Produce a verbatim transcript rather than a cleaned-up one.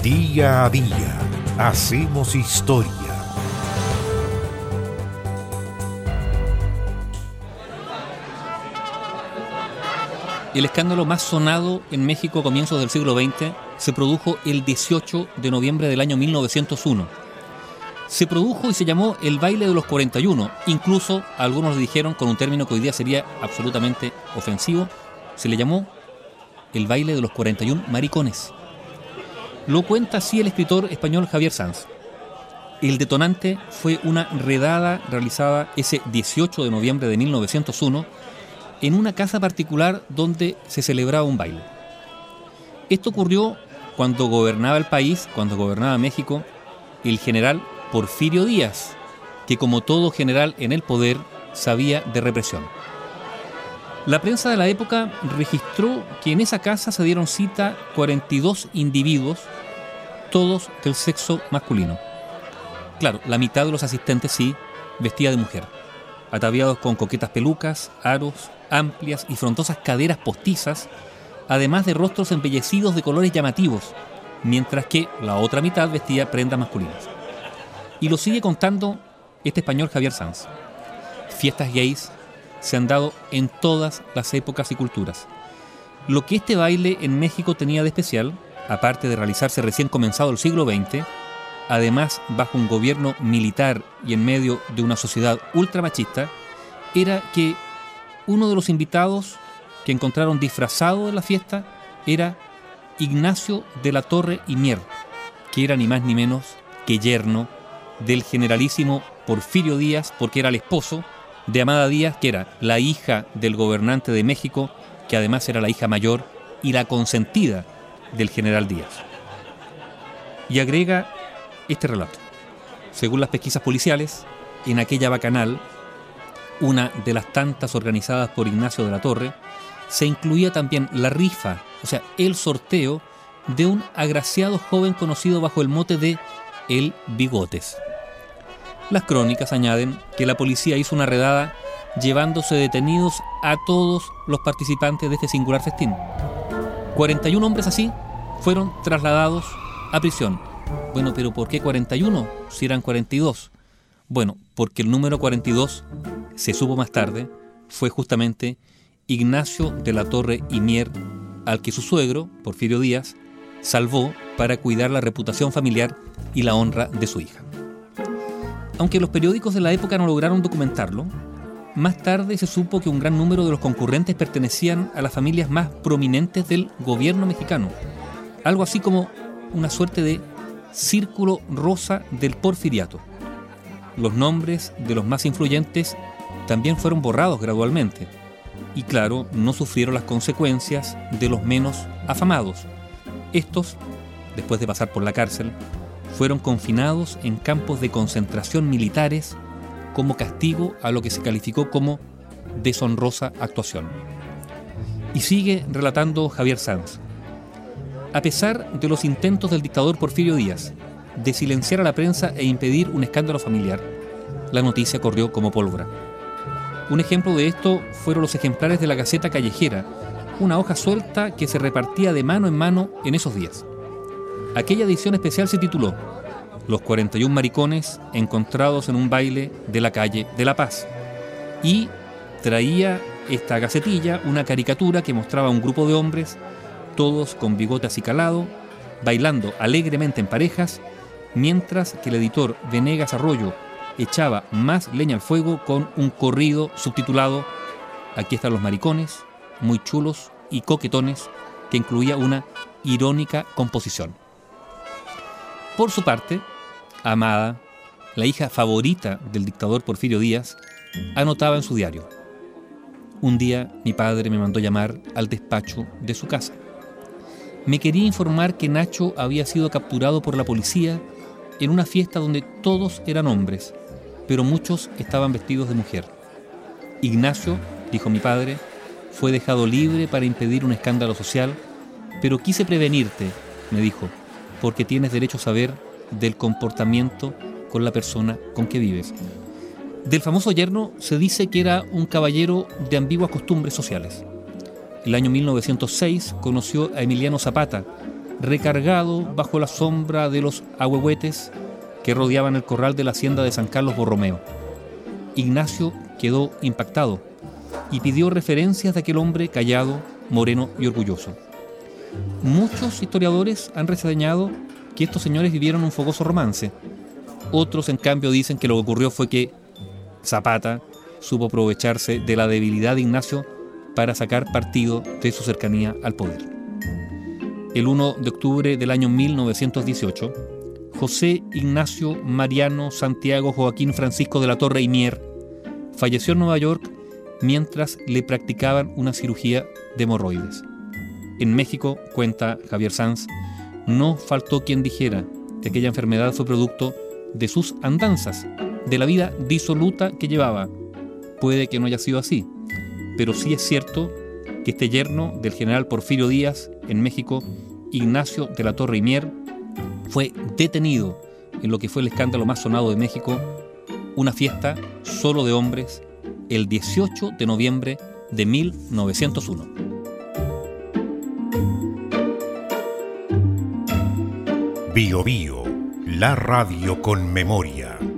Día a día hacemos historia. El escándalo más sonado en México a comienzos del siglo veinte se produjo el dieciocho de noviembre del año mil novecientos uno. Se produjo y se llamó el baile de los cuarenta y uno. Incluso algunos le dijeron, con un término que hoy día sería absolutamente ofensivo, se le llamó el baile de los cuarenta y uno maricones. Lo cuenta así el escritor español Javier Sanz. El detonante fue una redada realizada ese dieciocho de noviembre de mil novecientos uno en una casa particular donde se celebraba un baile. Esto ocurrió cuando gobernaba el país, cuando gobernaba México, el general Porfirio Díaz, que como todo general en el poder sabía de represión. La prensa de la época registró que en esa casa se dieron cita cuarenta y dos individuos, todos del sexo masculino. Claro, la mitad de los asistentes sí vestía de mujer, ataviados con coquetas pelucas, aros, amplias y frondosas caderas postizas, además de rostros embellecidos de colores llamativos, mientras que la otra mitad vestía prendas masculinas. Y lo sigue contando este español Javier Sanz. Fiestas gays se han dado en todas las épocas y culturas. Lo que este baile en México tenía de especial, aparte de realizarse recién comenzado el siglo veinte, además bajo un gobierno militar y en medio de una sociedad ultramachista, era que uno de los invitados que encontraron disfrazado de la fiesta era Ignacio de la Torre y Mier, que era ni más ni menos que yerno del generalísimo Porfirio Díaz, porque era el esposo de Amada Díaz, que era la hija del gobernante de México, que además era la hija mayor y la consentida del general Díaz. Y agrega este relato. Según las pesquisas policiales, en aquella bacanal, una de las tantas organizadas por Ignacio de la Torre, se incluía también la rifa, o sea, el sorteo de un agraciado joven conocido bajo el mote de El Bigotes. Las crónicas añaden que la policía hizo una redada llevándose detenidos a todos los participantes de este singular festín. cuarenta y un hombres así fueron trasladados a prisión. Bueno, pero ¿por qué cuarenta y uno si eran cuarenta y dos? Bueno, porque el número cuarenta y dos, se supo más tarde, fue justamente Ignacio de la Torre y Mier, al que su suegro, Porfirio Díaz, salvó para cuidar la reputación familiar y la honra de su hija. Aunque los periódicos de la época no lograron documentarlo, más tarde se supo que un gran número de los concurrentes pertenecían a las familias más prominentes del gobierno mexicano, algo así como una suerte de círculo rosa del porfiriato. Los nombres de los más influyentes también fueron borrados gradualmente y, claro, no sufrieron las consecuencias de los menos afamados. Estos, después de pasar por la cárcel, fueron confinados en campos de concentración militares como castigo a lo que se calificó como deshonrosa actuación. Y sigue relatando Javier Sanz. A pesar de los intentos del dictador Porfirio Díaz de silenciar a la prensa e impedir un escándalo familiar, la noticia corrió como pólvora. Un ejemplo de esto fueron los ejemplares de la Gaceta Callejera, una hoja suelta que se repartía de mano en mano en esos días. Aquella edición especial se tituló Los cuarenta y un maricones encontrados en un baile de la calle de La Paz, y traía esta gacetilla una caricatura que mostraba a un grupo de hombres, todos con bigote acicalado, bailando alegremente en parejas, mientras que el editor Venegas Arroyo echaba más leña al fuego con un corrido subtitulado Aquí están los maricones, muy chulos y coquetones, que incluía una irónica composición. Por su parte, Amada, la hija favorita del dictador Porfirio Díaz, anotaba en su diario: un día mi padre me mandó llamar al despacho de su casa. Me quería informar que Nacho había sido capturado por la policía en una fiesta donde todos eran hombres, pero muchos estaban vestidos de mujer. Ignacio, dijo mi padre, fue dejado libre para impedir un escándalo social, pero quise prevenirte, me dijo, porque tienes derecho a saber del comportamiento con la persona con que vives. Del famoso yerno se dice que era un caballero de ambiguas costumbres sociales. El año mil novecientos seis conoció a Emiliano Zapata, recargado bajo la sombra de los ahuehuetes que rodeaban el corral de la hacienda de San Carlos Borromeo. Ignacio quedó impactado y pidió referencias de aquel hombre callado, moreno y orgulloso. Muchos historiadores han reseñado que estos señores vivieron un fogoso romance. Otros, en cambio, dicen que lo que ocurrió fue que Zapata supo aprovecharse de la debilidad de Ignacio para sacar partido de su cercanía al poder. El primero de octubre del año mil novecientos dieciocho, José Ignacio Mariano Santiago Joaquín Francisco de la Torre y Mier falleció en Nueva York mientras le practicaban una cirugía de hemorroides. En México, cuenta Javier Sanz, no faltó quien dijera que aquella enfermedad fue producto de sus andanzas, de la vida disoluta que llevaba. Puede que no haya sido así, pero sí es cierto que este yerno del general Porfirio Díaz en México, Ignacio de la Torre y Mier, fue detenido en lo que fue el escándalo más sonado de México, una fiesta solo de hombres, el dieciocho de noviembre de mil novecientos uno. Bio Bio, la radio con memoria.